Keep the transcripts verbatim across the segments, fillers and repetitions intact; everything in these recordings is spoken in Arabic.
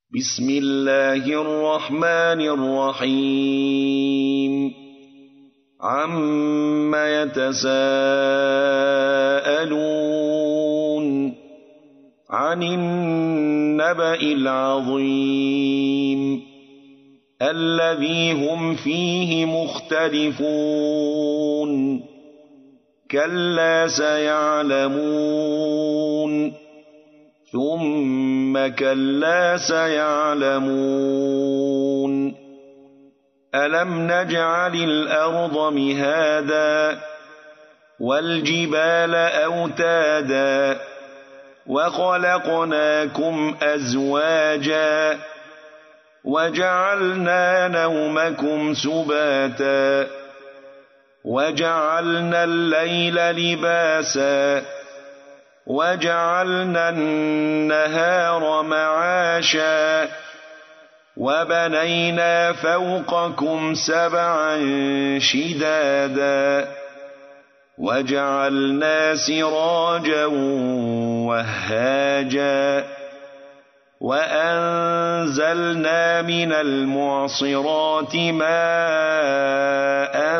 بسم الله الرحمن الرحيم عم يتساءلون عن النبأ العظيم الذي هم فيه مختلفون كلا سيعلمون ثم كلا سيعلمون ألم نجعل الأرض مهادا والجبال أوتادا وخلقناكم أزواجا وجعلنا نومكم سباتا وجعلنا الليل لباسا وجعلنا النهار معاشا وبنينا فوقكم سبعا شدادا وجعلنا سراجا وهاجا وأنزلنا من المعصرات ماء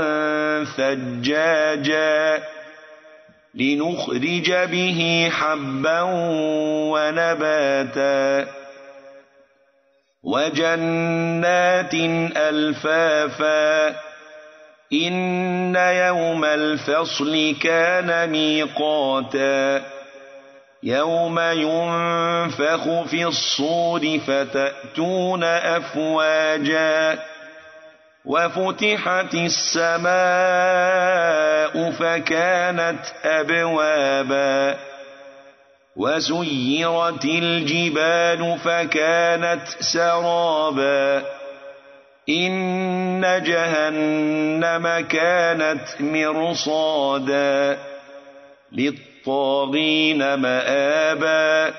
ثجاجا لنخرج به حبا ونباتا وجنات ألفافا إن يوم الفصل كان ميقاتا يوم ينفخ في الصور فتأتون أفواجا وفتحت السماء فكانت أبوابا وسيرت الجبال فكانت سرابا إن جهنم كانت مرصادا للطاغين مآبا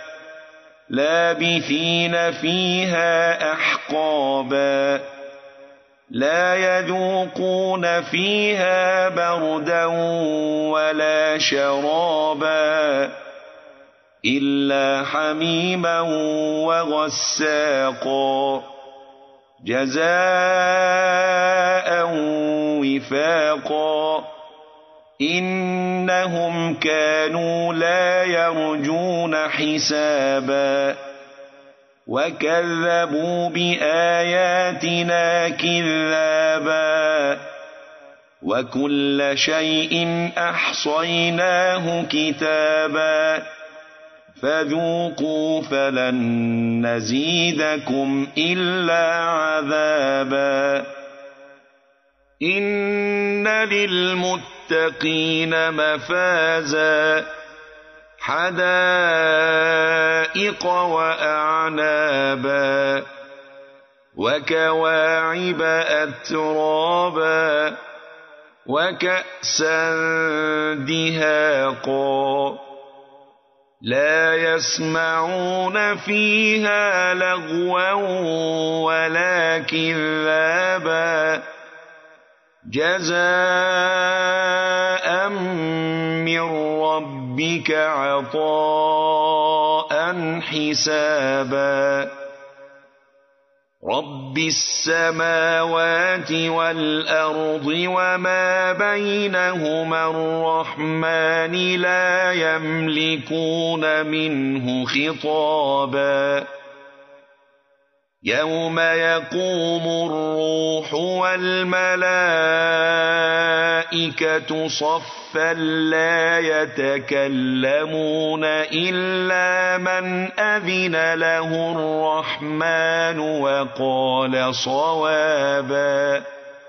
لابثين فيها أحقابا لا يذوقون فيها بردا ولا شرابا إلا حميما وغساقا جزاء وفاقا إنهم كانوا لا يرجون حسابا وكذبوا بآياتنا كذابا وكل شيء أحصيناه كتابا فذوقوا فلن نزيدكم إلا عذابا إن للمتقين مفازا حدائق وأعنابا وكواعب أترابا وكأسا دهاقا لا يسمعون فيها لغوا ولا كذابا جزاء من ربك عطاء حسابا رب السماوات والأرض وما بينهما الرحمن لا يملكون منه خطابا يوم يقوم الروح والملائكة صفا لا يتكلمون إلا من أذن له الرحمن وقال صوابا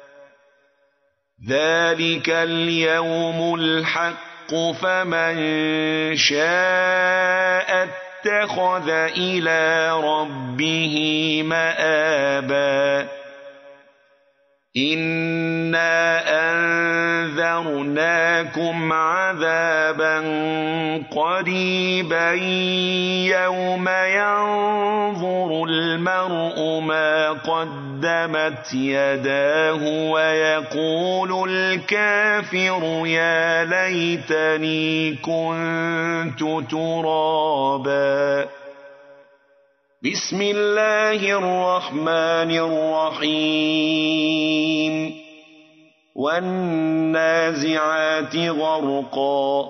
ذلك اليوم الحق فمن شاء اتخذ إلى ربه مآبا إنا أنذرناكم عذابا قريبا يوم ينظر المرء ما قدمت يداه ويقول الكافر يا ليتني كنت ترابا بسم الله الرحمن الرحيم والنازعات غرقا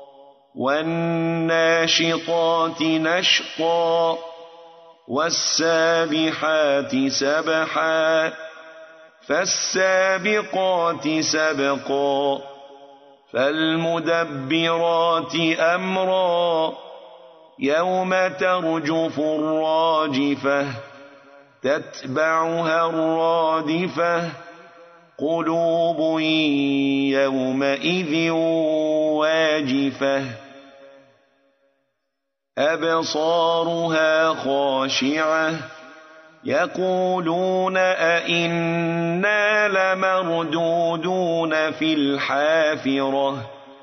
والناشطات نشطا والسابحات سبحا فالسابقات سبقا فالمدبرات أمرا يوم ترجف الراجفة تتبعها الرادفة قلوب يومئذ واجفة أبصارها خاشعة يقولون أئنا لمردودون في الحافرة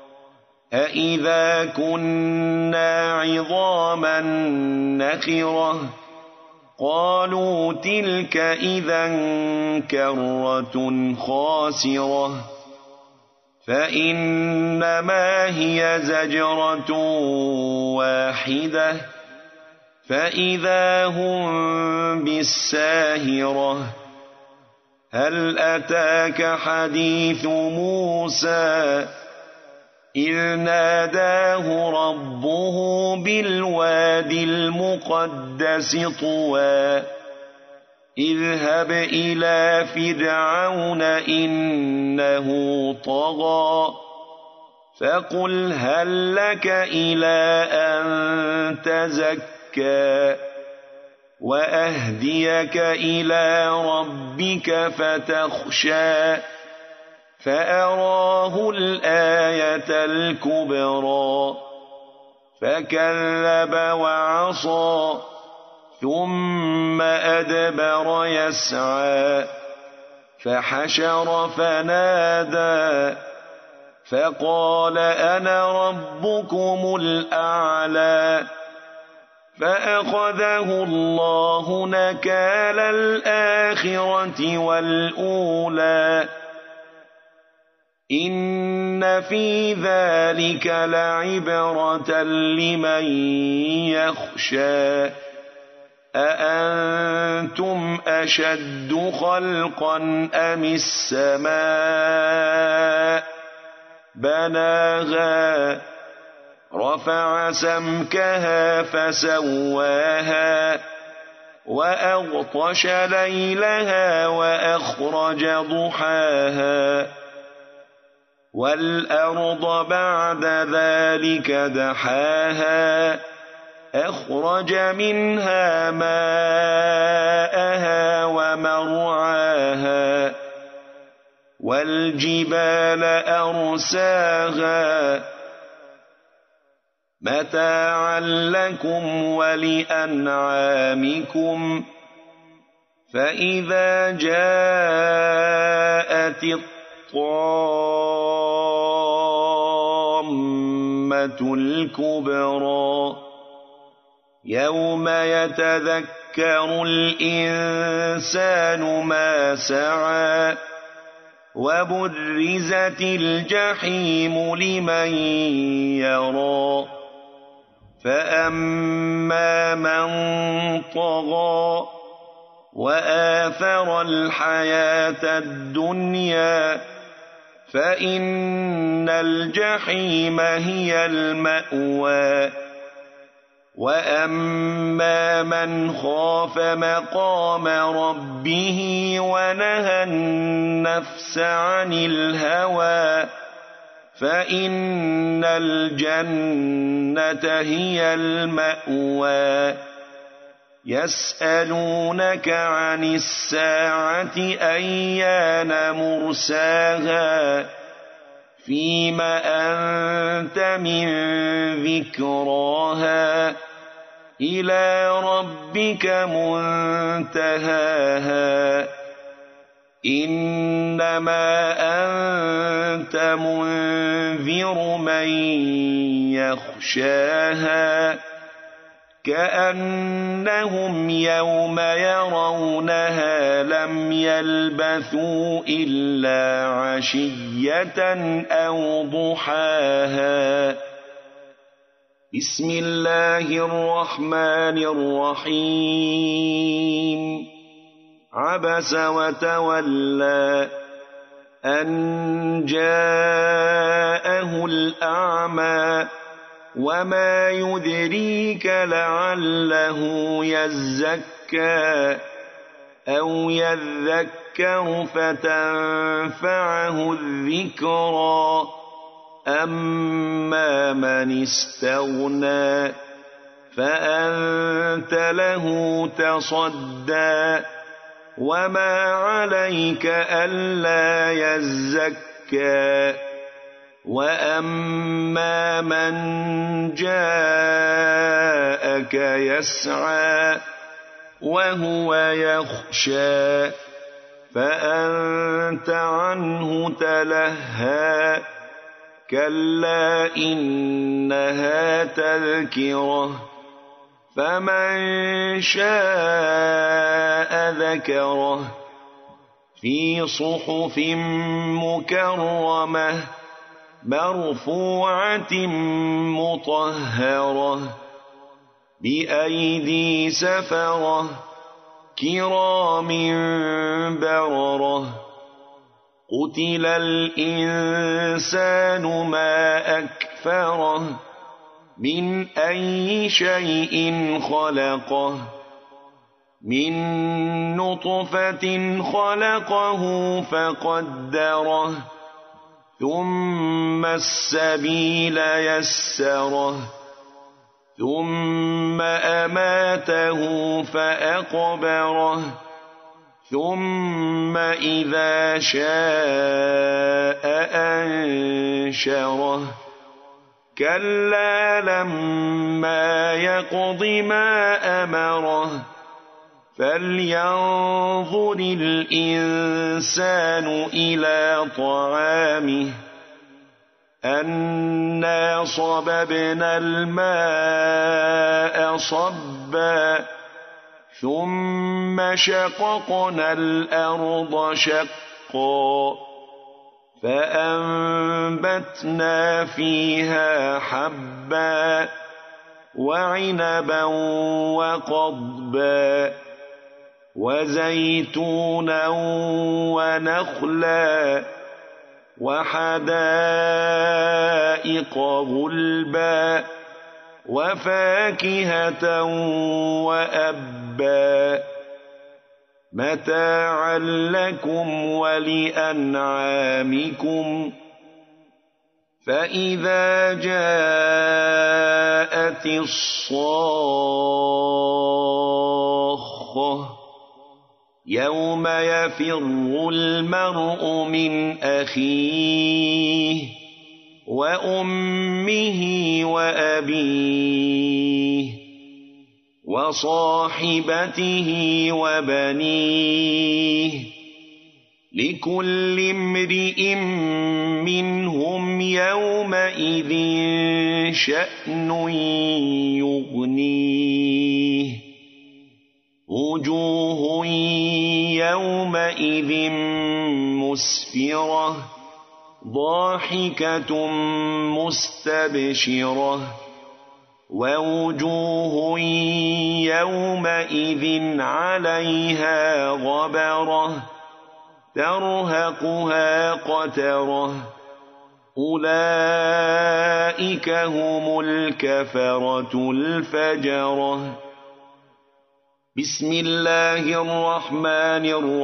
أئذا كنا عظاما نخرة قالوا تلك إذا كرة خاسرة فإنما هي زجرة واحدة فإذا هم بالساهرة هل أتاك حديث موسى إذ ناداه ربه بالواد المقدس طوى اذهب إلى فرعون إنه طغى فقل هل لك إلى أن تزكى وأهديك إلى ربك فتخشى فأراه الآية الكبرى فكذب وعصى ثم أدبر يسعى فحشر فنادى فقال أنا ربكم الأعلى فأخذه الله نكال الآخرة والأولى إن في ذلك لعبرة لمن يخشى أأنتم أشد خلقا أم السماء بناها رفع سمكها فسواها وأغطش ليلها وأخرج ضحاها والأرض بعد ذلك دحاها أخرج منها ماءها ومرعاها والجبال أرساها متاعا لكم ولأنعامكم فإذا جاءت الطامة الكبرى يوم يتذكر الإنسان ما سعى وبرزت الجحيم لمن يرى فأما من طغى وآثر الحياة الدنيا فإن الجحيم هي المأوى وأما من خاف مقام ربه ونهى النفس عن الهوى فإن الجنة هي المأوى يسألونك عن الساعة أيان مرساها فيم أنت من ذكراها إلى ربك منتهاها إنما أنت منذر من يخشاها كأنهم يوم يرونها لم يلبثوا إلا عشية أو ضحاها بسم الله الرحمن الرحيم عبس وتولى أن جاءه الأعمى وما يدريك لعله يزكى أو يذكر فتنفعه الذكرى أما من استغنى فأنت له تصدى وما عليك ألا يزكى وأما من جاءك يسعى وهو يخشى فأنت عنه تلهى كلا إنها تذكرة فمن شاء ذكره في صحف مكرمة مرفوعة مطهرة بأيدي سفرة كرام بررة قتل الإنسان ما أكفره من أي شيء خلقه من نطفة خلقه فقدره ثم السبيل يسره ثم أماته فأقبره ثم إذا شاء أنشره كلا لما يقض ما أمره فلينظر الإنسان إلى طعامه أنا صببنا الماء صبا ثم شققنا الأرض شقا فأنبتنا فيها حبا وعنبا وقضبا وزيتونا ونخلا وحدائق غلبا وفاكهة وأبا متاعا لكم ولأنعامكم فإذا جاءت الصاخة يوم يفر المرء من أخيه وأمه وأبيه وصاحبته وبنيه لكل امرئ منهم يومئذ شأن يغنيه وجوه يومئذ مسفرة ضاحكة مستبشرة ووجوه يومئذ عليها غبرة ترهقها قترة أولئك هم الكفرة الفجرة بسم الله الرحمن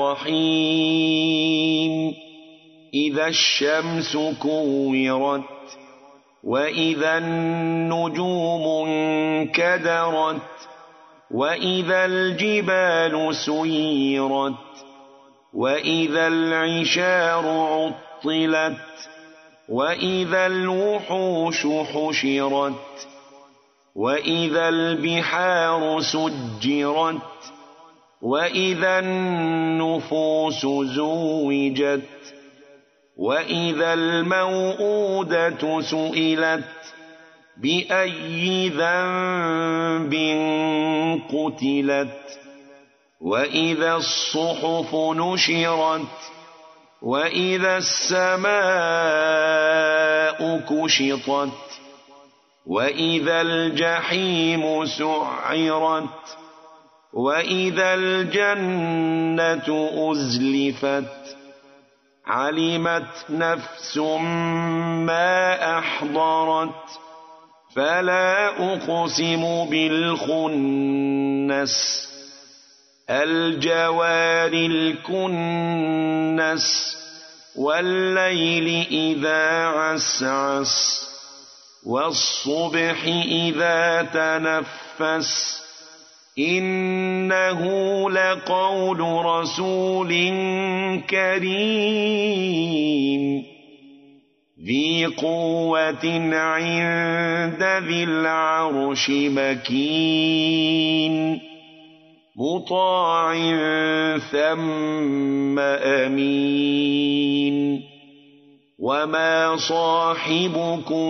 الرحيم إذا الشمس كورت وإذا النجوم انكدرت وإذا الجبال سيرت وإذا العشار عطلت وإذا الوحوش حشرت وإذا البحار سجرت وإذا النفوس زوجت وإذا الموءودة سئلت بأي ذنب قتلت وإذا الصحف نشرت وإذا السماء كشطت وإذا الجحيم سعرت وإذا الجنة أزلفت علمت نفس ما أحضرت فلا أقسم بالخنس الجوار الكنس والليل إذا عسعس والصبح إذا تنفس إنه لقول رسول كريم ذي قوة عند ذي العرش مكين مطاع ثم أمين وما صاحبكم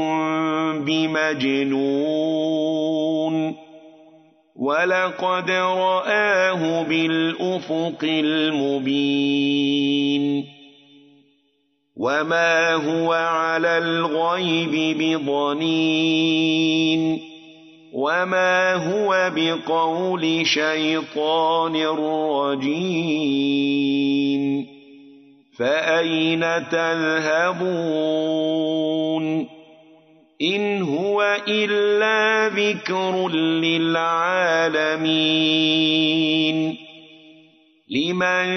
بمجنون ولقد رآه بالأفق المبين وما هو على الغيب بضنين وما هو بقول شيطان رجيم فأين تذهبون إن هو إلا ذكر للعالمين لمن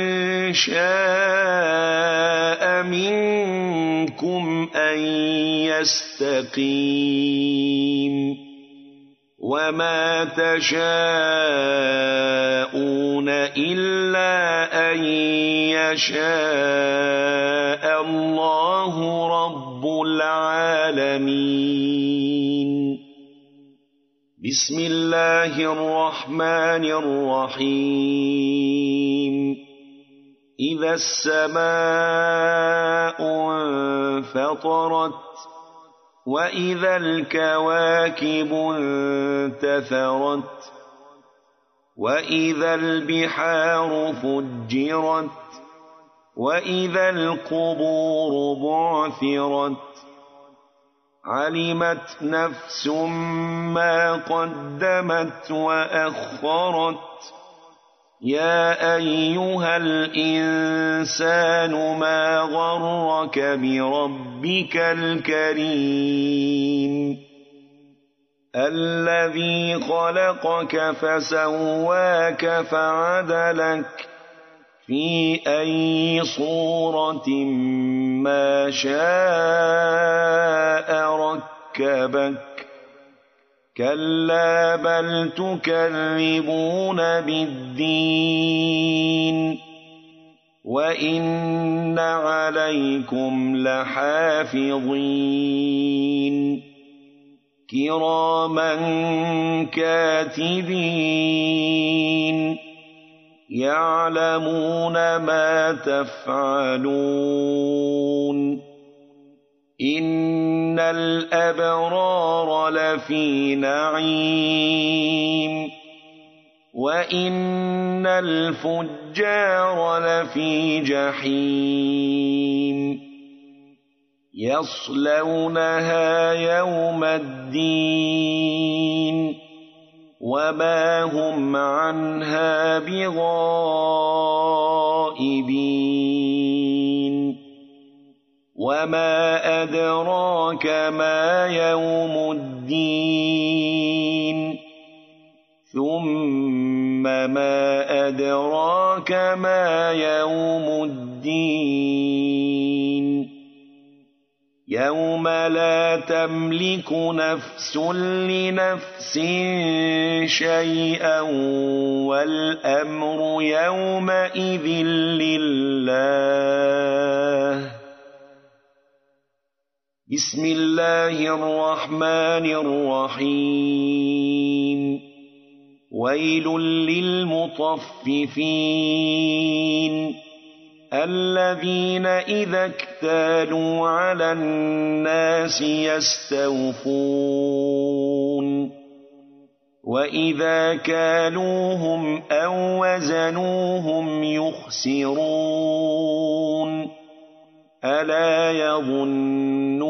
شاء منكم أن يستقيم وما تشاءون إلا أن يشاء الله رب العالمين بسم الله الرحمن الرحيم إذا السماء انفطرت وإذا الكواكب انتثرت وإذا البحار فجرت وإذا القبور بعثرت علمت نفس ما قدمت وأخرت يا أيها الإنسان ما غرك بربك الكريم الذي خلقك فسواك فعدلك في أي صورة ما شاء ركبك كلا بل تكذبون بالدين وإن عليكم لحافظين كراما كاتبين يعلمون ما تفعلون إن الأبرار لفي نعيم وإن الفجار لفي جحيم يصلونها يوم الدين وما هم عنها بغائبين وما أدراك ما يوم الدين ثم ما أدراك ما يوم الدين يوم لا تملك نفس لنفس شيئا والأمر يومئذ لله بسم الله الرحمن الرحيم ويل للمطففين الذين إذا اكتالوا على الناس يستوفون وإذا كالوهم أو وزنوهم يخسرون ألا يظن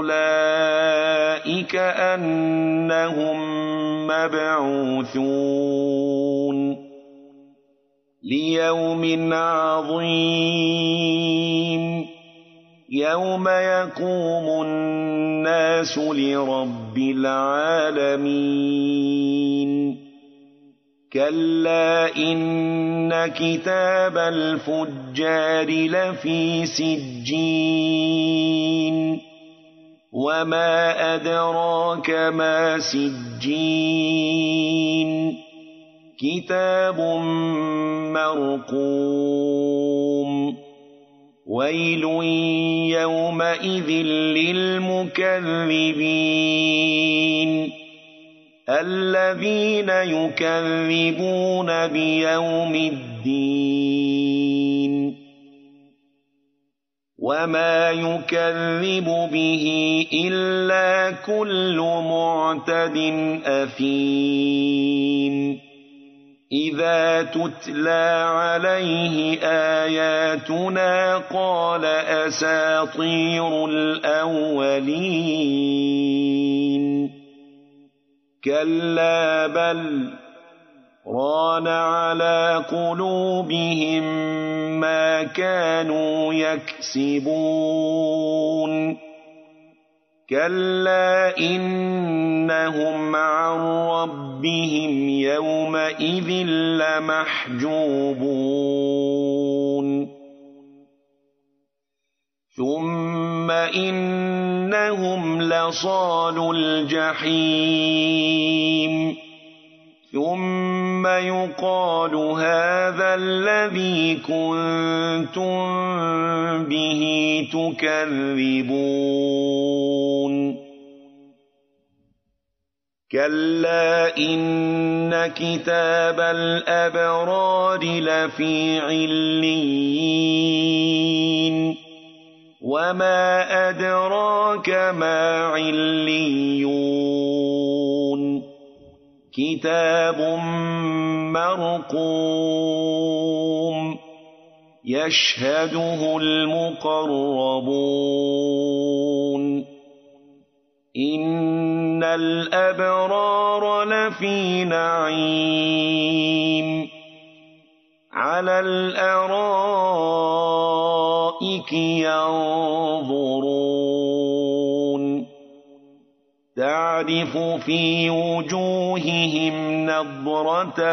أولئك أنهم مبعوثون ليوم عظيم يوم يقوم الناس لرب العالمين كلا إن كتاب الفجار لفي سجين وما أدراك ما سجين كتاب مرقوم ويل يومئذ للمكذبين الذين يكذبون بيوم الدين وما يكذب به إلا كل معتد أثيم إذا تتلى عليه آياتنا قال أساطير الأولين كلا بل ران على قلوبهم ما كانوا يكسبون كلا إنهم عن ربهم يومئذ لمحجوبون ثم إنهم لصالو الجحيم ثم يقال هذا الذي كنتم به تكذبون كلا إن كتاب الأبرار لفي عليين وما أدراك ما عليون كتاب مرقوم يشهده المقربون إن الأبرار لفي نعيم على الأرائك ينظرون تعرف في وجوههم نضرة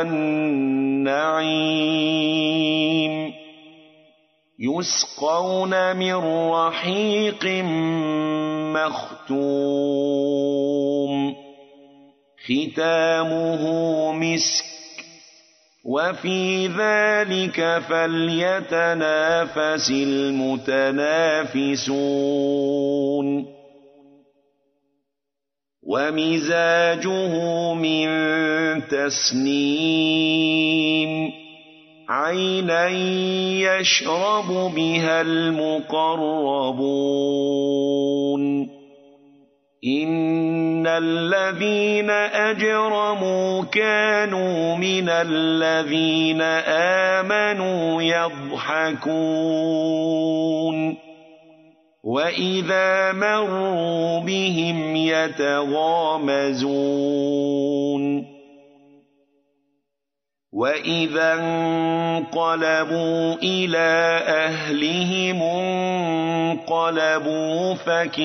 النعيم يسقون من رحيق مختوم ختامه مسك وفي ذلك فليتنافس المتنافسون ومزاجه من تسنيم عينا يشرب بها المقربون إن الذين أجرموا كانوا من الذين آمنوا يضحكون وإذا مروا بهم يتغامزون وإذا انقلبوا إلى أهلهم انقلبوا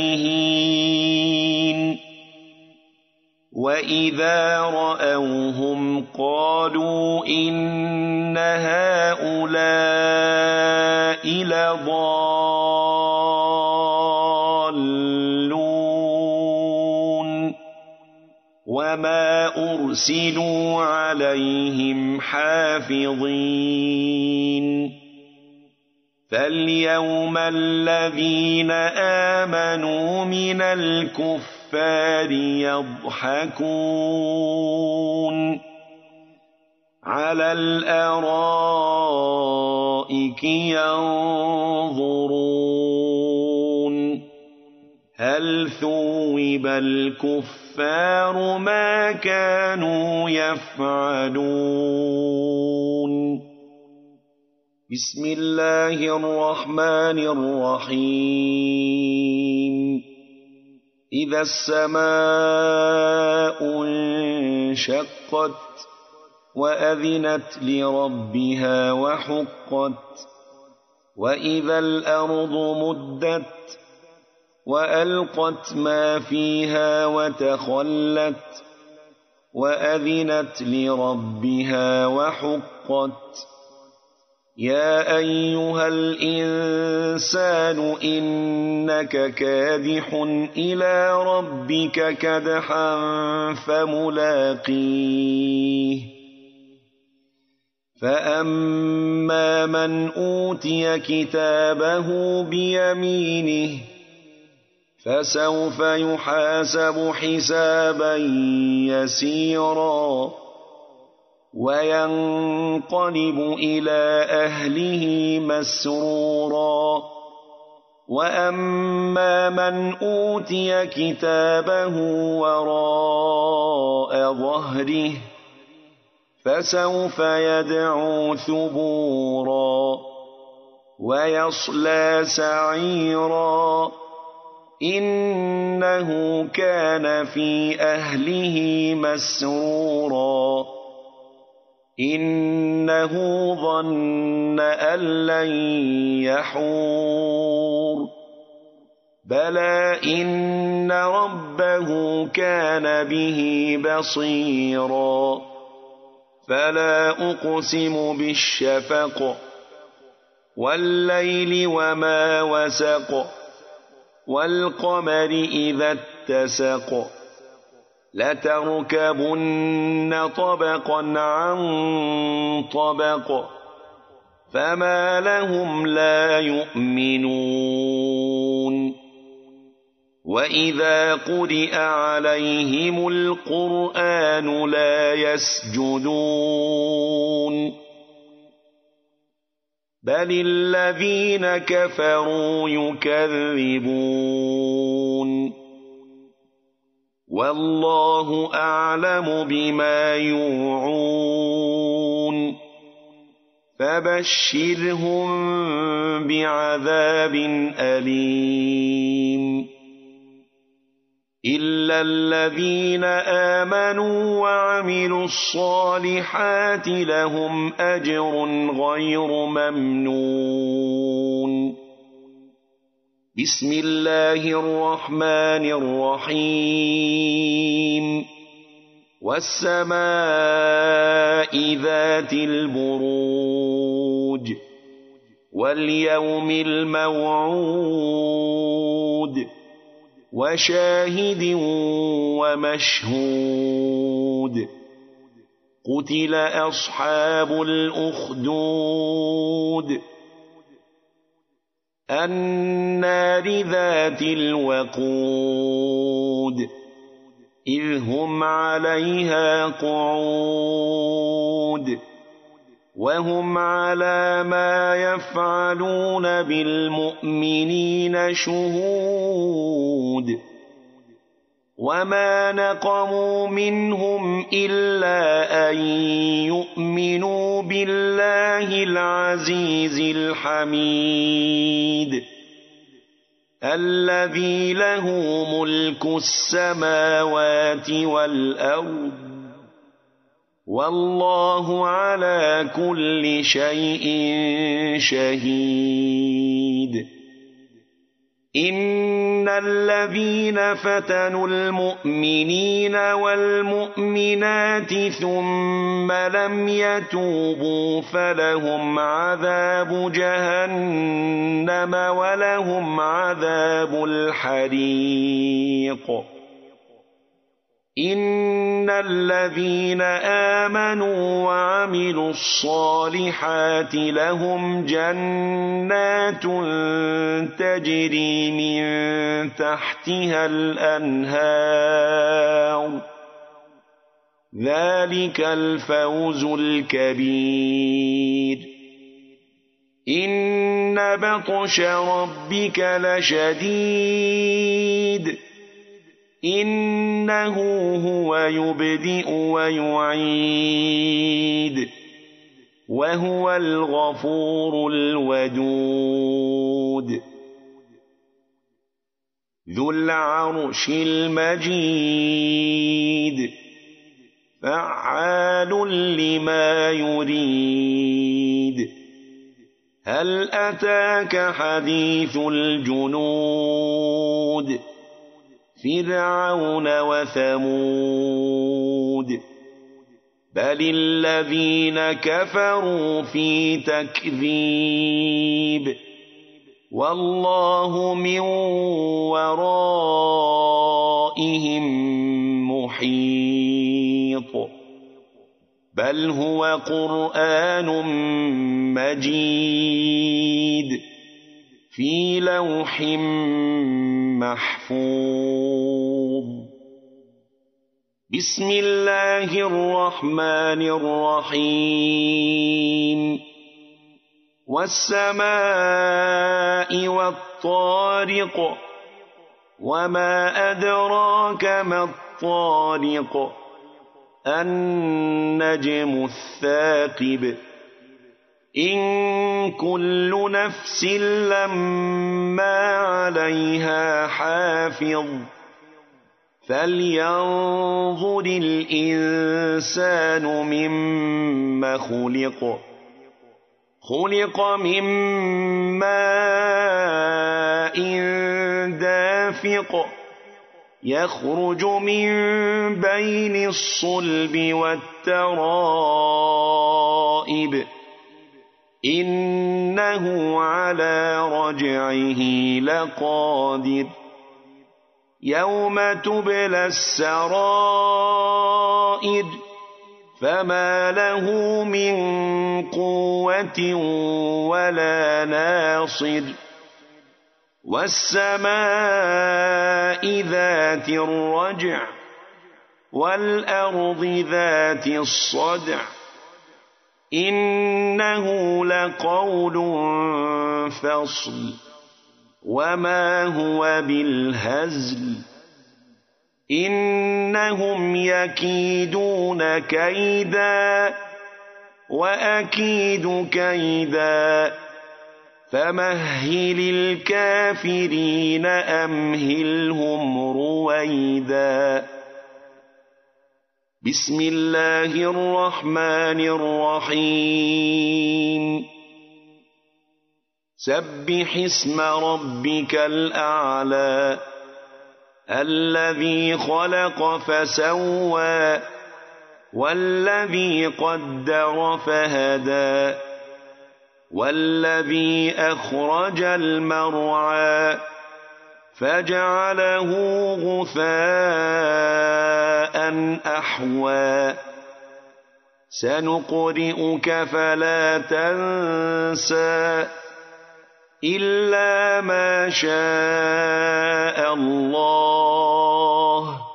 فكهين وإذا رأوهم قالوا إن هؤلاء لضالون وما أرسلوا عليهم حافظين فاليوم الذين آمنوا من الكفار يضحكون على الأرائك ينظرون هل ثوب الكفار ما كانوا يفعلون بسم الله الرحمن الرحيم إذا السماء انشقت وأذنت لربها وحقت وإذا الأرض مدت وألقت ما فيها وتخلت وأذنت لربها وحقت يا أيها الإنسان إنك كادح إلى ربك كدحا فملاقيه فأما من أوتي كتابه بيمينه فسوف يحاسب حسابا يسيرا وينقلب إلى أهله مسرورا وأما من أوتي كتابه وراء ظهره فسوف يدعو ثبورا ويصلى سعيرا إنه كان في أهله مسرورا إنه ظن أن لن يحور بلى إن ربه كان به بصيرا فلا أقسم بالشفق والليل وما وسق والقمر إذا اتسق لتركبن طبقا عن طبق فما لهم لا يؤمنون وإذا قرئ عليهم القرآن لا يسجدون بل الذين كفروا يكذبون والله أعلم بما يوعون فبشرهم بعذاب أليم إلا الذين آمنوا وعملوا الصالحات لهم أجر غير ممنون بسم الله الرحمن الرحيم والسماء ذات البروج واليوم الموعود وشاهد ومشهود قتل أصحاب الأخدود النار ذات الوقود إذ هم عليها قعود وهم على ما يفعلون بالمؤمنين شهود وما نقموا منهم إلا أن يؤمنوا بالله العزيز الحميد الذي له ملك السماوات والأرض والله على كل شيء شهيد إن الذين فتنوا المؤمنين والمؤمنات ثم لم يتوبوا فلهم عذاب جهنم ولهم عذاب الحريق إن الذين آمنوا وعملوا الصالحات لهم جنات تجري من تحتها الأنهار ذلك الفوز الكبير إن بطش ربك لشديد إنه هو يبدئ ويعيد وهو الغفور الودود ذو العرش المجيد فعال لما يريد هل أتاك حديث الجنود فرعون وثمود بل الذين كفروا في تكذيب والله من ورائهم محيط بل هو قرآن مجيد في لوح محفوظ بسم الله الرحمن الرحيم والسماء والطارق وما أدراك ما الطارق النجم الثاقب إن كل نفس لما عليها حافظ فلينظر الإنسان مما خلق خلق من ماء دافق يخرج من بين الصلب والترائب إنه على رجعه لقادر يوم تبلى السرائر فما له من قوة ولا ناصر والسماء ذات الرجع والأرض ذات الصدع إنه لقول فصل وما هو بالهزل إنهم يكيدون كيدا وأكيد كيدا فمهل الكافرين أمهلهم رويدا بسم الله الرحمن الرحيم سبح اسم ربك الأعلى الذي خلق فسوى والذي قدر فهدى والذي أخرج المرعى فجعله غثاء أحوى سنقرئك فلا تنسى إلا ما شاء الله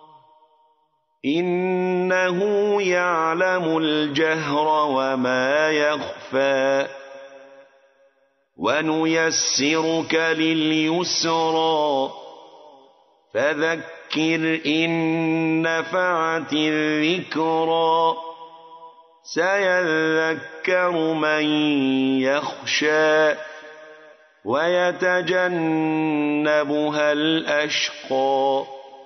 إنه يعلم الجهر وما يخفى ونيسرك لليسرى فذكر إن نفعت الذكرى سيذكر من يخشى ويتجنبها الأشقى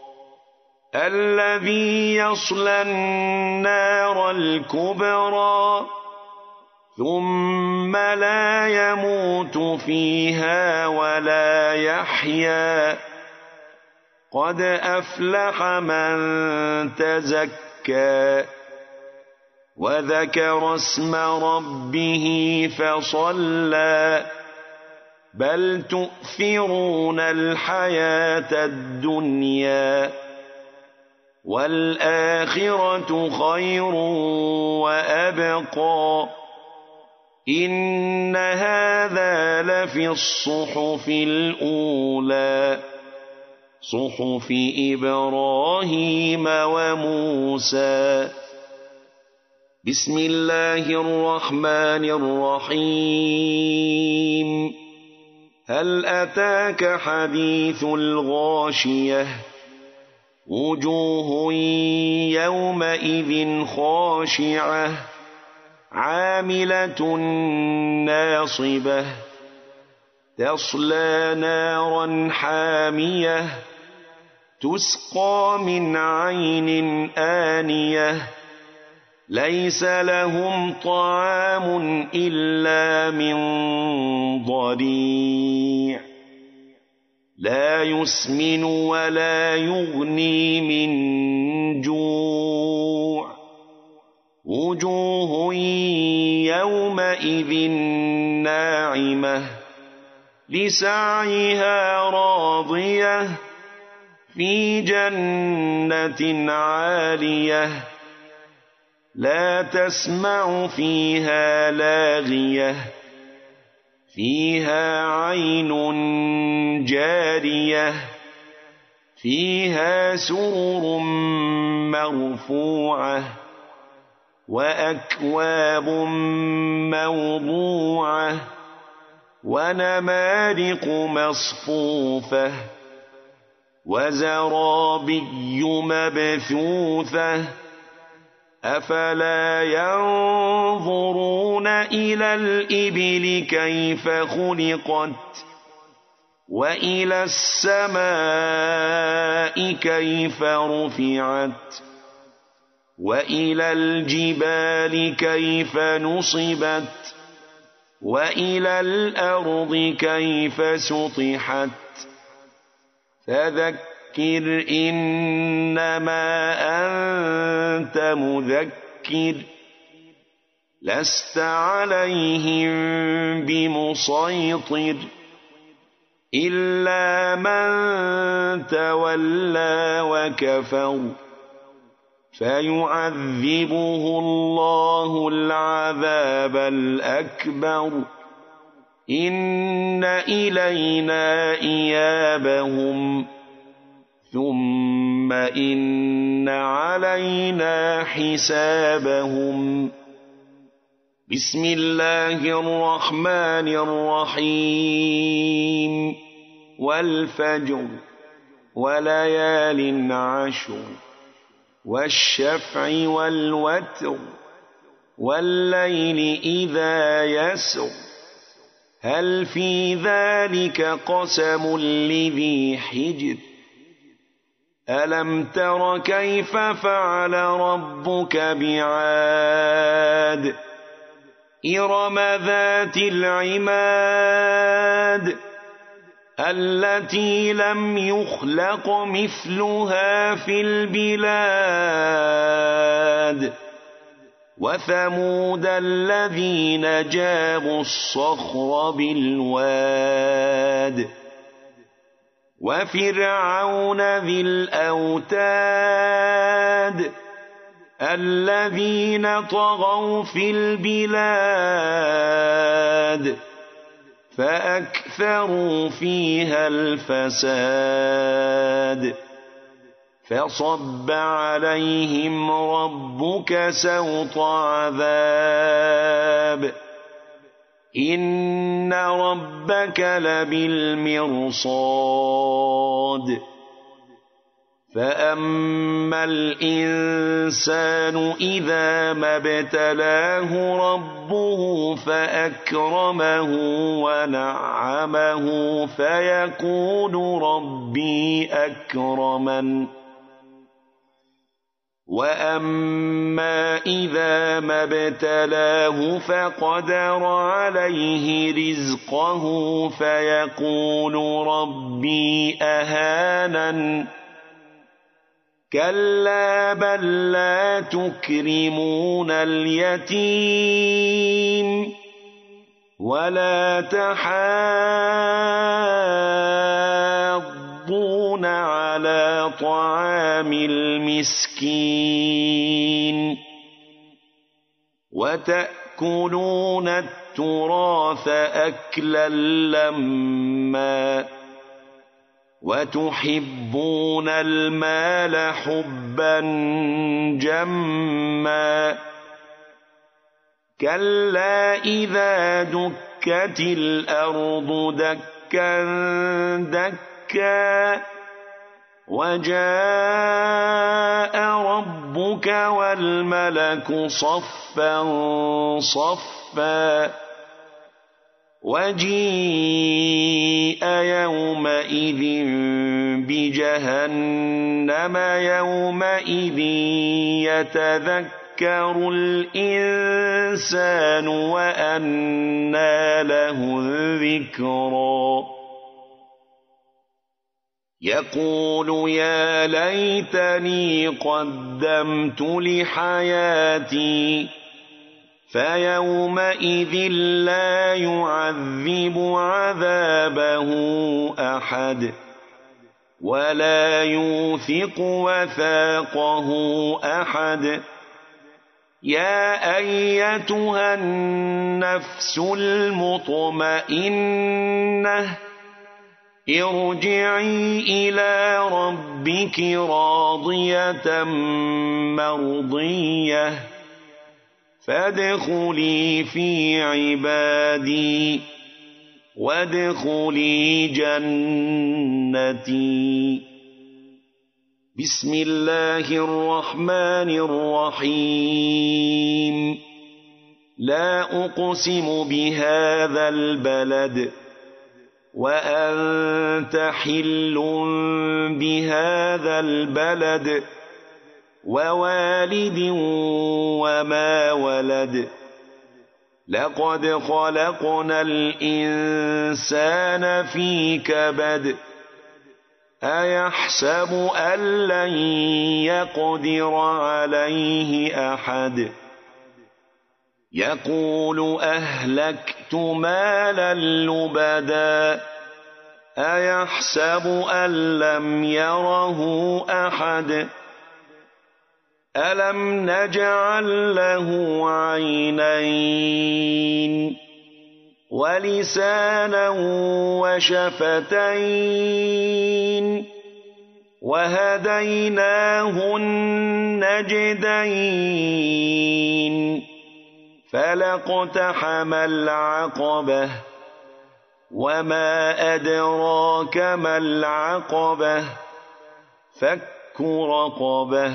الذي يصلى النار الكبرى ثم لا يموت فيها ولا يحيا قد أفلح من تزكى وذكر اسم ربه فصلى بل تؤثرون الحياة الدنيا والآخرة خير وأبقى إن هذا لفي الصحف الأولى صحف إبراهيم وموسى بسم الله الرحمن الرحيم هل أتاك حديث الغاشية وجوه يومئذ خاشعة عاملة ناصبة تصلى نارا حامية تسقى من عين آنية ليس لهم طعام إلا من ضريع لا يسمن ولا يغني من جوع وجوه يومئذ ناعمة لسعيها راضية في جنة عالية لا تسمع فيها لاغية فيها عين جارية فيها سرر مرفوعة وأكواب موضوعة ونمارق مصفوفة وزرابي مبثوثة أفلا ينظرون إلى الإبل كيف خلقت وإلى السماء كيف رفعت وإلى الجبال كيف نصبت وإلى الأرض كيف سطحت فذكر إنما أنت مذكر لست عليهم بمسيطر إلا من تولى وكفر فيعذبه الله العذاب الأكبر إن إلينا إيابهم ثم إن علينا حسابهم بسم الله الرحمن الرحيم والفجر وليال عشر والشفع والوتر والليل إذا يسر هل في ذلك قسم لذي حجر ألم تر كيف فعل ربك بعاد إرم ذات العماد التي لم يخلق مثلها في البلاد وثمود الذين جابوا الصخر بالواد وفرعون ذي الأوتاد الذين طغوا في البلاد فأكثروا فيها الفساد فصب عليهم ربك سوط عذاب إن ربك لبالمرصاد فأما الإنسان إذا ما ابتلاه ربه فأكرمه ونعمه فيقول ربي أكرمن وأما إذا ما ابتلاه فقدر عليه رزقه فيقول ربي أهانن كلا بل لا تكرمون اليتيم ولا تحاضون على طعام المسكين وتأكلون التراث أكلا لما وتحبون المال حبا جما كلا إذا دكت الأرض دكا دكا وجاء ربك والملك صفا صفا وجيء يومئذ بجهنم يومئذ يتذكر الإنسان وأنى له الذكرى يقول يا ليتني قدمت لحياتي فيومئذ لا يعذب عذابه أحد ولا يوثق وثاقه أحد يا أيتها النفس المطمئنة ارجعي إلى ربك راضية مرضية فادخلي في عبادي وادخلي جنتي. بسم الله الرحمن الرحيم. لا أقسم بهذا البلد وأنت حل بهذا البلد ووالد وما ولد لقد خلقنا الإنسان في كبد أيحسب أن لن يقدر عليه أحد يقول أهلكت مالا لبدا أيحسب أن لم يره أحد ألم نجعل له عينين ولسانا وشفتين وهديناه النجدين فلاقتحم العقبة وما أدراك ما العقبة فك رقبة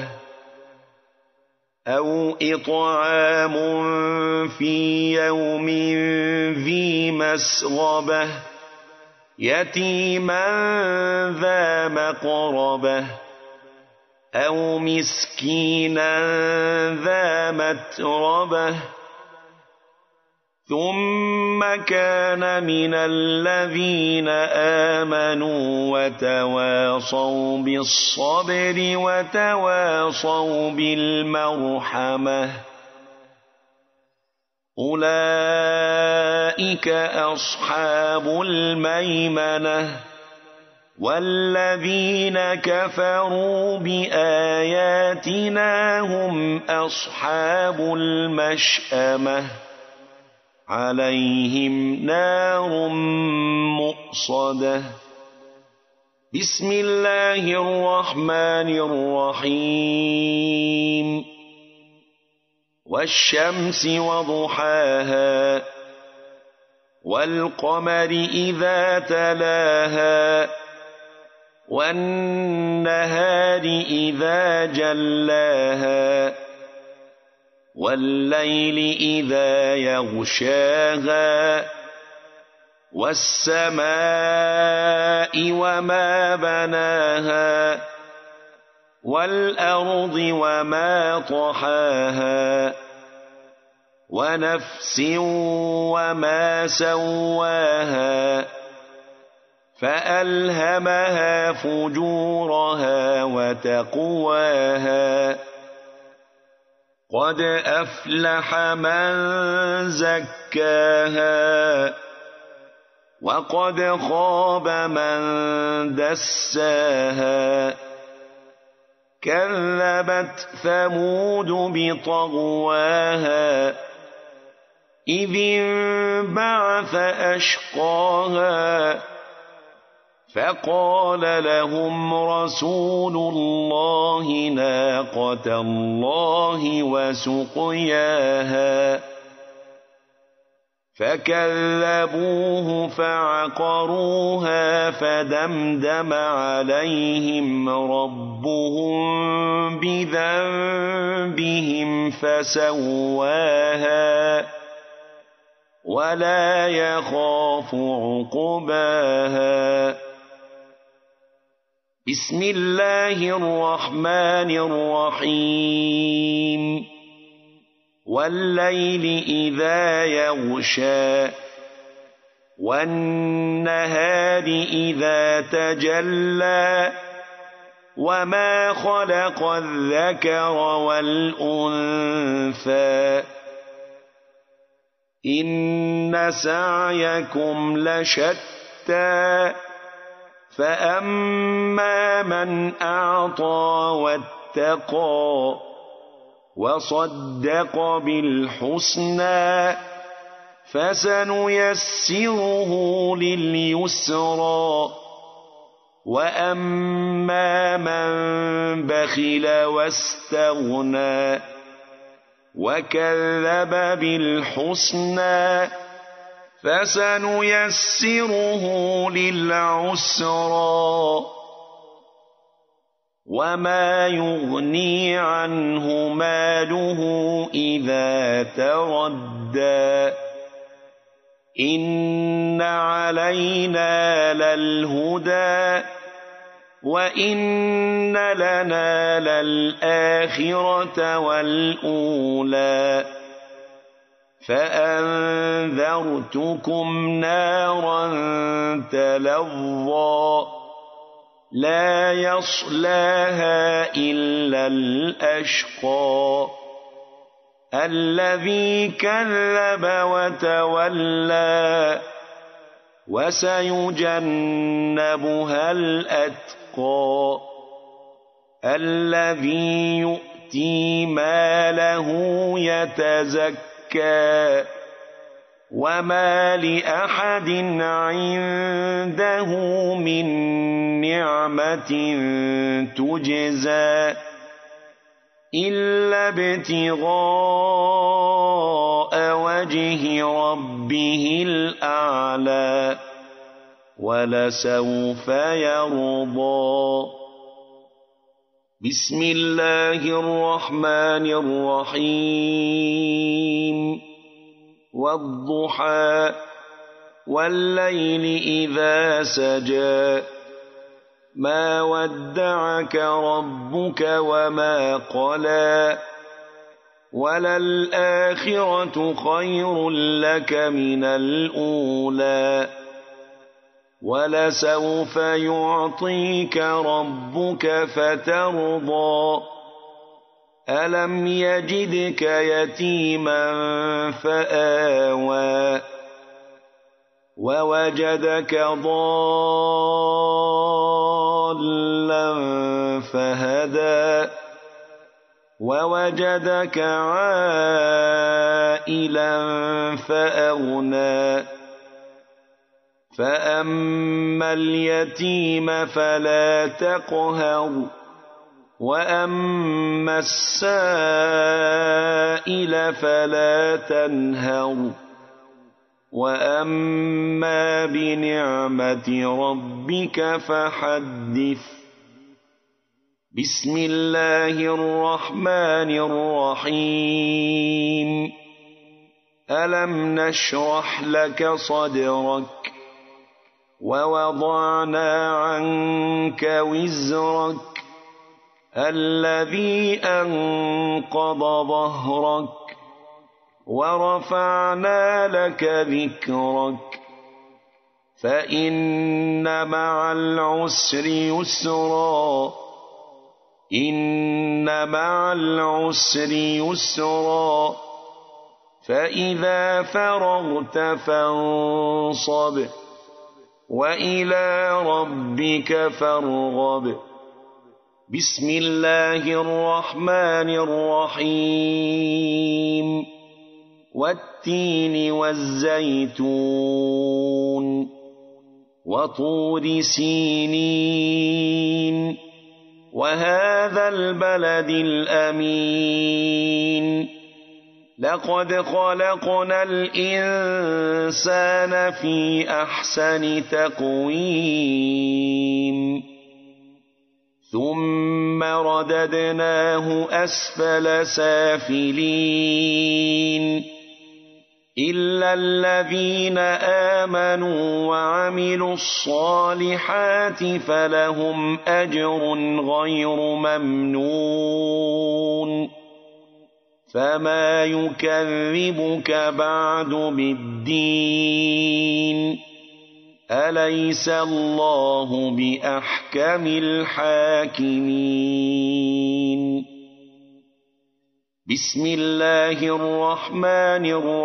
أو إطعام في يوم ذي مسغبة يتيما ذا مقربة أو مسكينا ذا متربة ثم كان من الذين آمنوا وتواصوا بالصبر وتواصوا بالمرحمة أولئك أصحاب الميمنة والذين كفروا بآياتنا هم أصحاب المشأمة عليهم نار مؤصدة. بسم الله الرحمن الرحيم. والشمس وضحاها والقمر إذا تلاها والنهار إذا جلاها والليل إذا يغشاها والسماء وما بناها والأرض وما طحاها ونفس وما سواها فألهمها فجورها وتقواها قد أفلح من زكاها وقد خاب من دساها كذبت ثمود بطغواها إذ انبعث أشقاها فقال لهم رسول الله ناقة الله وسقياها فكذبوه فعقروها فدمدم عليهم ربهم بذنبهم فسواها ولا يخاف عقباها. بسم الله الرحمن الرحيم. والليل إذا يغشى والنهار إذا تجلى وما خلق الذكر والأنثى إن سعيكم لشتى فأما من أعطى واتقى وصدق بالحسنى فسنيسره لليسرى وأما من بخل واستغنى وكذب بالحسنى فسنيسره للعسرى وما يغني عنه ماله إذا تردى إن علينا للهدى وإن لنا للآخرة والأولى فأنذرتكم نارا تلظى لا يصلاها إلا الأشقى الذي كذب وتولى وسيجنبها الأتقى الذي يؤتي ماله يتزكى وما لأحد عنده من نعمة تجزى إلا ابتغاء وجه ربه الأعلى ولسوف يرضى. بسم الله الرحمن الرحيم. والضحى والليل إذا سجى ما ودعك ربك وما قلى وللآخرة خير لك من الأولى ولسوف يعطيك ربك فترضى ألم يجدك يتيما فآوى ووجدك ضالا فهدى ووجدك عائلا فأغنى فأما اليتيم فلا تقهر وأما السائل فلا تنهر وأما بنعمة ربك فحدث. بسم الله الرحمن الرحيم. ألم نشرح لك صدرك ووضعنا عنك وزرك الذي أنقض ظهرك ورفعنا لك ذكرك فإن مع العسر يسرا إن مع العسر يسرا فإذا فرغت فانصب وإلى ربك فارغب. بسم الله الرحمن الرحيم. والتين والزيتون وطور سينين وهذا البلد الأمين لقد خلقنا الإنسان في أحسن تقويم ثم رددناه أسفل سافلين إلا الذين آمنوا وعملوا الصالحات فلهم أجر غير ممنون فما يكذبك بعد بالدين أليس الله بأحكم الحاكمين بسم الله الرحمن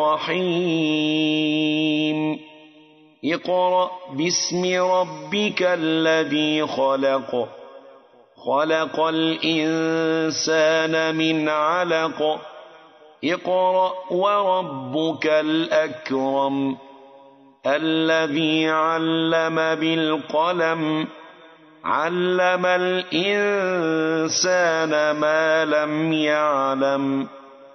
الرحيم اقرأ باسم ربك الذي خلق خلق الإنسان من علق اقرأ وربك الأكرم الذي علم بالقلم علم الإنسان ما لم يعلم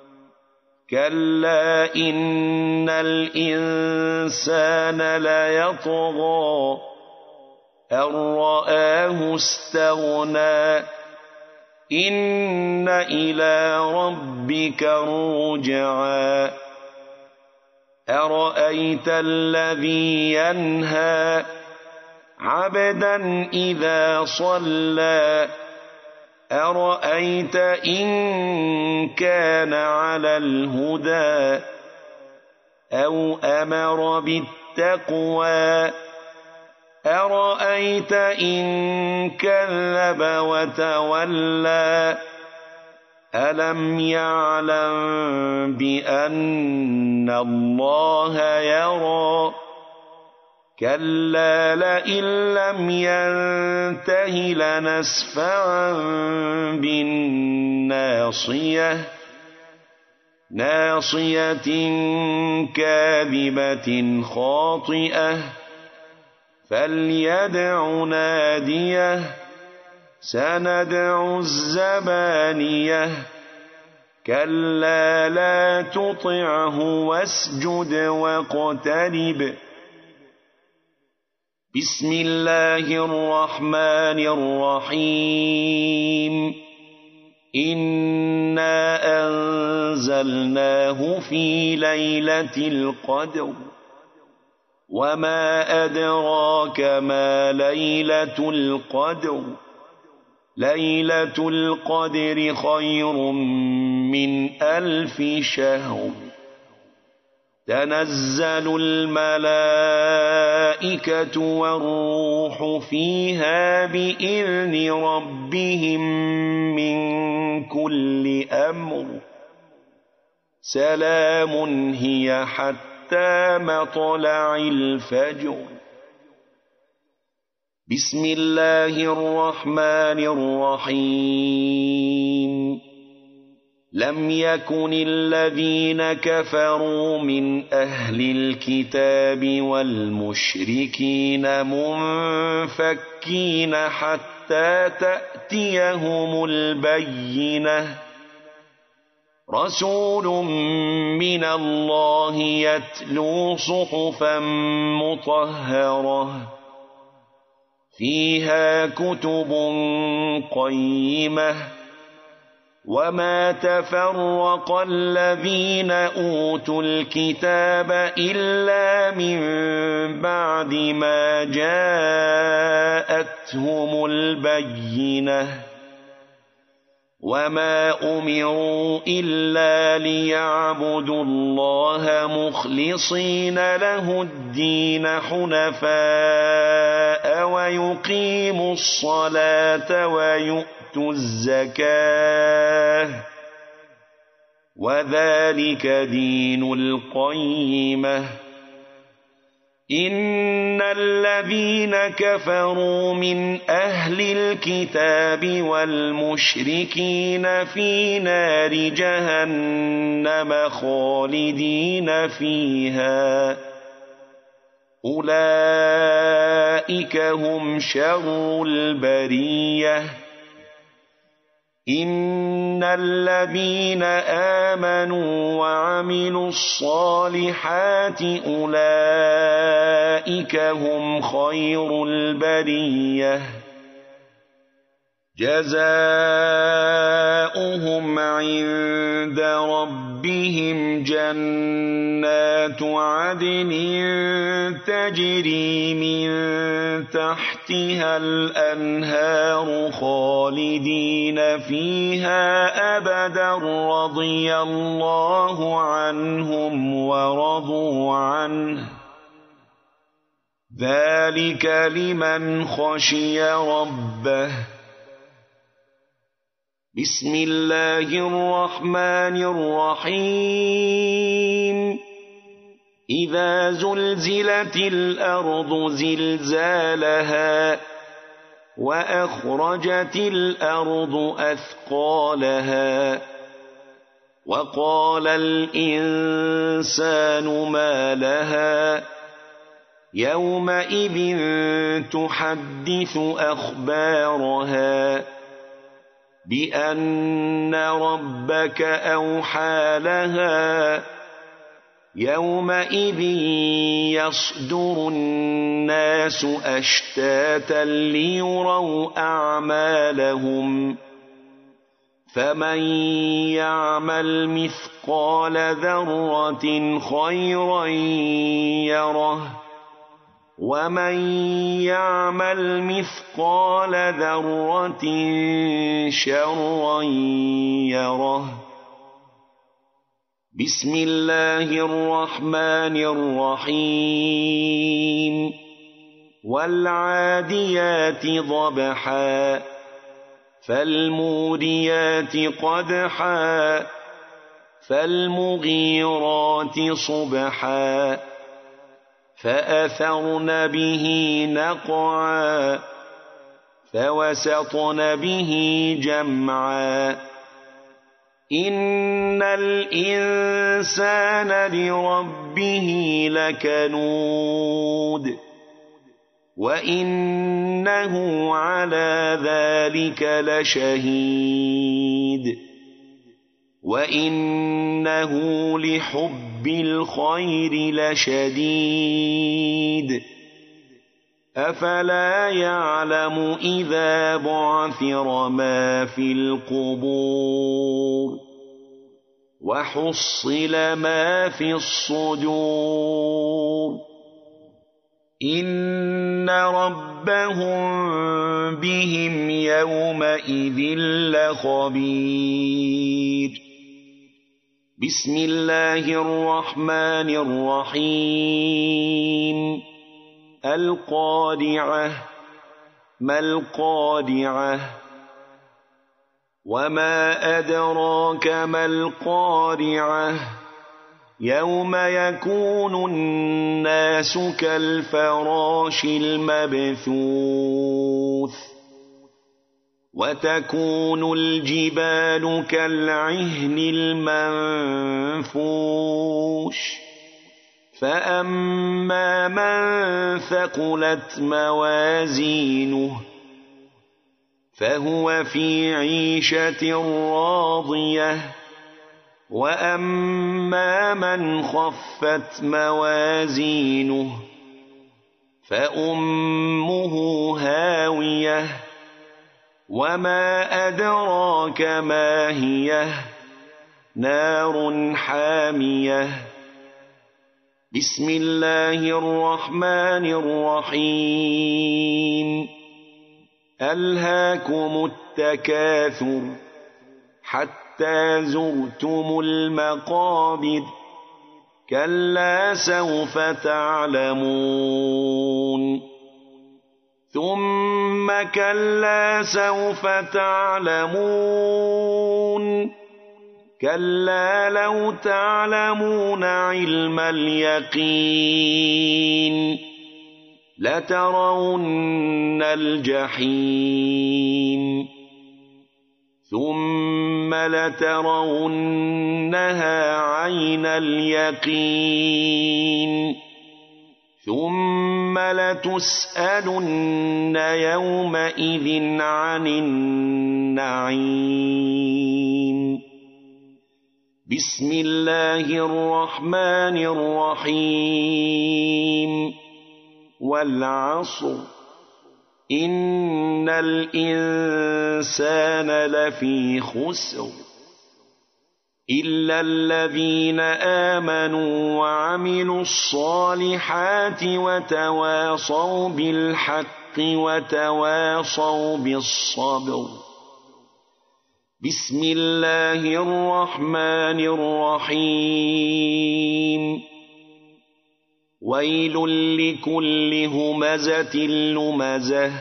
كلا إن الإنسان ليطغى أن رآه استغنى إن إلى ربك الرجعى أرأيت الذي ينهى عبدا إذا صلى أرأيت إن كان على الهدى أو أمر بالتقوى أرأيت إن كذب وتولى ألم يعلم بأن الله يرى كلا لئن لم ينته لنسفعا بالناصية ناصية كاذبة خاطئة فليدع ناديه سندع الزبانية كلا لا تطعه واسجد واقترب بسم الله الرحمن الرحيم إنا أنزلناه في ليلة القدر وما أدراك ما ليلة القدر ليلة القدر خير من ألف شهر تنزل الملائكة والروح فيها بإذن ربهم من كل أمر سلام هي حتى مطلع الفجر بسم الله الرحمن الرحيم لم يكن الذين كفروا من أهل الكتاب والمشركين منفكين حتى تأتيهم البينة رسول من الله يتلو صحفا مطهرة فيها كتب قيمة وما تفرق الذين أوتوا الكتاب إلا من بعد ما جاءتهم البينة وما أمروا إلا ليعبدوا الله مخلصين له الدين حنفاء ويقيموا الصلاة ويؤتوا الزكاة وذلك دين القيمة إن الذين كفروا من أهل الكتاب والمشركين في نار جهنم خالدين فيها أولئك هم شر البرية إن الذين آمنوا وعملوا الصالحات أولئك هم خير البرية جزاؤهم عند ربهم جنات عدن تجري من تحتها الأنهار خالدين فيها أبدا رضي الله عنهم ورضوا عنه ذلك لمن خشي ربه. بسم الله الرحمن الرحيم إذا زلزلت الأرض زلزالها وأخرجت الأرض أثقالها وقال الإنسان ما لها يومئذ تحدث أخبارها بأن ربك أوحى لها يومئذ يصدر الناس أشتاتا ليروا أعمالهم فمن يعمل مثقال ذرة خيرا يره ومن يعمل مثقال ذرة شرا يره. بسم الله الرحمن الرحيم والعاديات ضبحا فالموريات قدحا فالمغيرات صبحا فأثرن به نقعا فوسطن به جمعا إن الإنسان لربه لكنود وإنه على ذلك لشهيد وإنه لحب الخير لشديد أفلا يعلم إذا بعثر ما في القبور وحصل ما في الصدور إن ربهم بهم يومئذ لخبير. بسم الله الرحمن الرحيم القارعة ما القارعة وما أدراك ما القارعة يوم يكون الناس كالفراش المبثوث وتكون الجبال كالعهن المنفوش فأما من ثقلت موازينه فهو في عيشة راضية وأما من خفت موازينه فأمه هاوية وما أدراك ما هي نار حامية. بسم الله الرحمن الرحيم ألهاكم التكاثر حتى زرتم المقابر كلا سوف تعلمون ثم كلا سوف تعلمون كلا لو تعلمون علم اليقين لترون الجحيم ثم لترونها عين اليقين ثم لتسألن يومئذ عن النعيم. بسم الله الرحمن الرحيم. والعصر إن الإنسان لفي خسر إلا الذين آمنوا وعملوا الصالحات وتواصوا بالحق وتواصوا بالصبر. بسم الله الرحمن الرحيم. ويل لكل همزة لمزة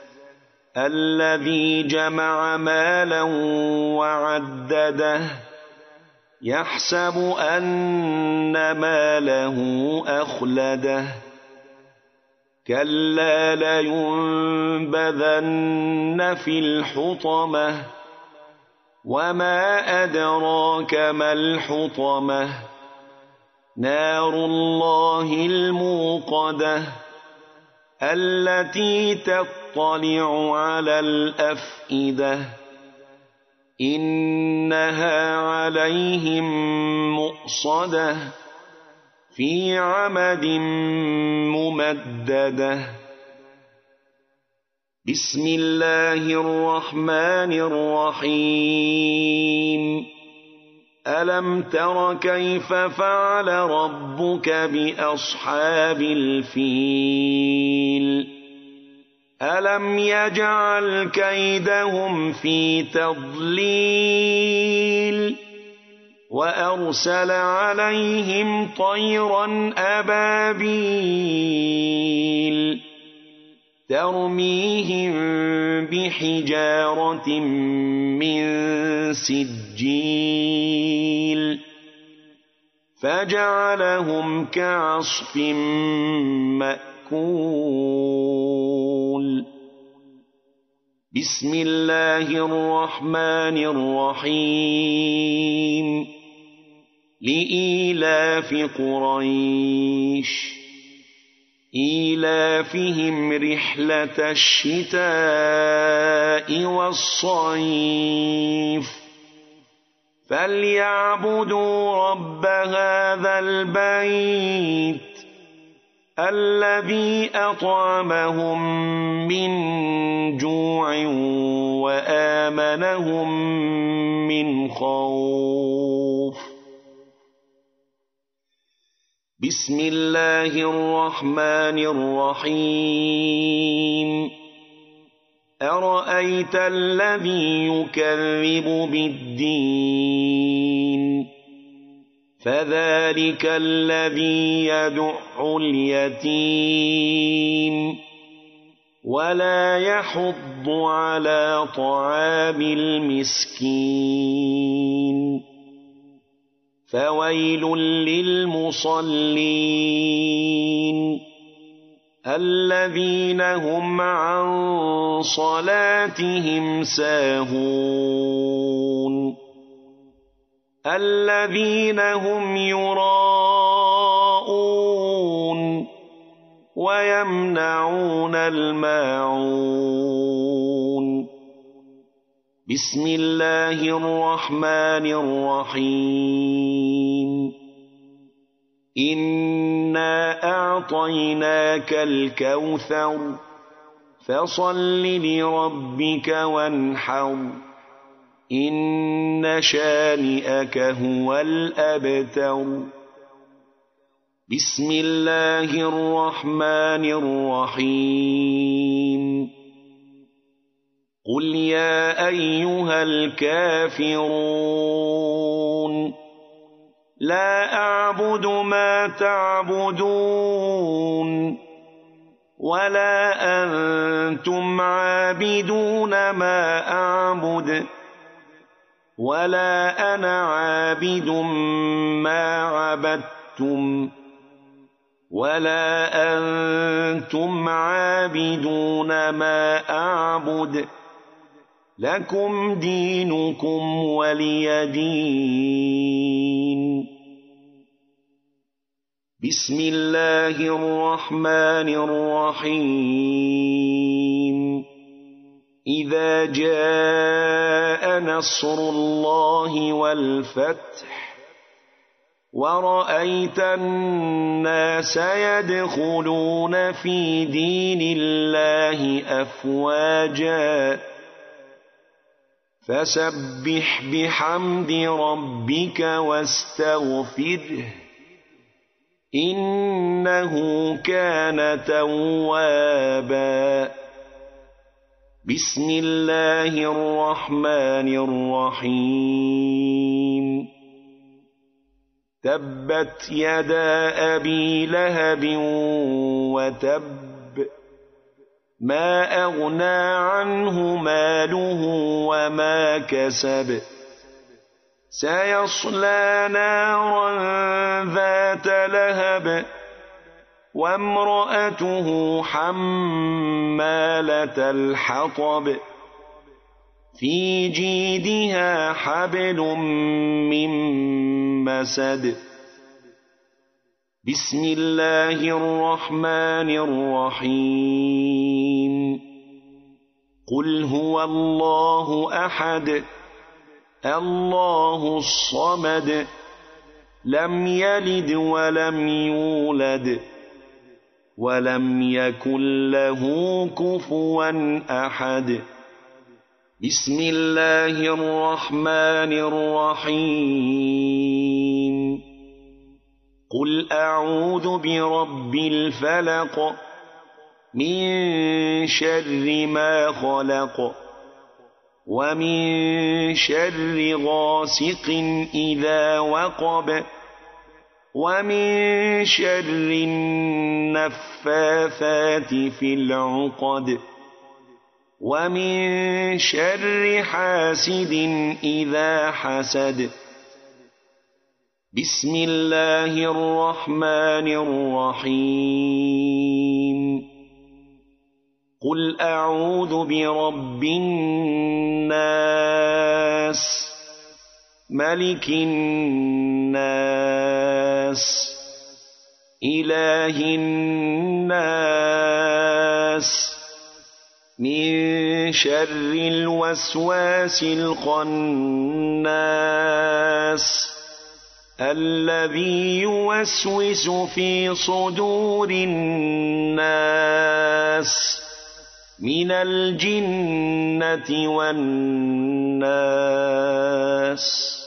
الذي جمع مالا وعدده يحسب أن ماله أخلده كلا لينبذن في الحطمة وما أدراك ما الحطمة نار الله الموقدة التي تطلع على الأفئدة إنها عليهم مؤصدة في عمد ممددة. بسم الله الرحمن الرحيم. ألم تر كيف فعل ربك بأصحاب الفيل ألم يجعل كيدهم في تضليل وأرسل عليهم طيرا أبابيل ترميهم بحجارة من سجيل فجعلهم كعصف مأكول. بسم الله الرحمن الرحيم. لإيلاف قريش إيلافهم رحلة الشتاء والصيف فليعبدوا رب هذا البيت الذي أطعمهم من جوع وآمنهم من خوف. بسم الله الرحمن الرحيم. أرأيت الذي يكذب بالدين فذلك الذي يدع اليتيم ولا يحض على طعام المسكين فويل للمصلين الذين هم عن صلاتهم ساهون الذين هم يراءون ويمنعون الماعون. بسم الله الرحمن الرحيم. إنا أعطيناك الكوثر فصل لربك وانحر إن شانئك هو الأبتر. بسم الله الرحمن الرحيم. قل يا أيها الكافرون لا أعبد ما تعبدون ولا أنتم عابدون ما أعبد ولا أنا عابد ما عبدتم ولا أنتم عابدون ما أعبد لكم دينكم ولي دين. بسم الله الرحمن الرحيم إذا جاء نصر الله والفتح ورأيت الناس يدخلون في دين الله أفواجا فسبح بحمد ربك واستغفره إنه كان توابا بسم الله الرحمن الرحيم تبت يدا أبي لهب وتب ما أغنى عنه ماله وما كسب سيصلى نارا ذات لهب وامرأته حمالة الحطب في جيدها حبل من مسد بسم الله الرحمن الرحيم قل هو الله أحد الله الصمد لم يلد ولم يولد ولم يكن له كفوا أحد بسم الله الرحمن الرحيم قل أعوذ برب الفلق من شر ما خلق ومن شر غاسق إذا وقب ومن شر النفاثات في العقد ومن شر حاسد إذا حسد بسم الله الرحمن الرحيم قل أعوذ برب الناس ملك الناس إله الناس من شر الوسواس الخناس الذي يوسوس في صدور الناس من الجنة والناس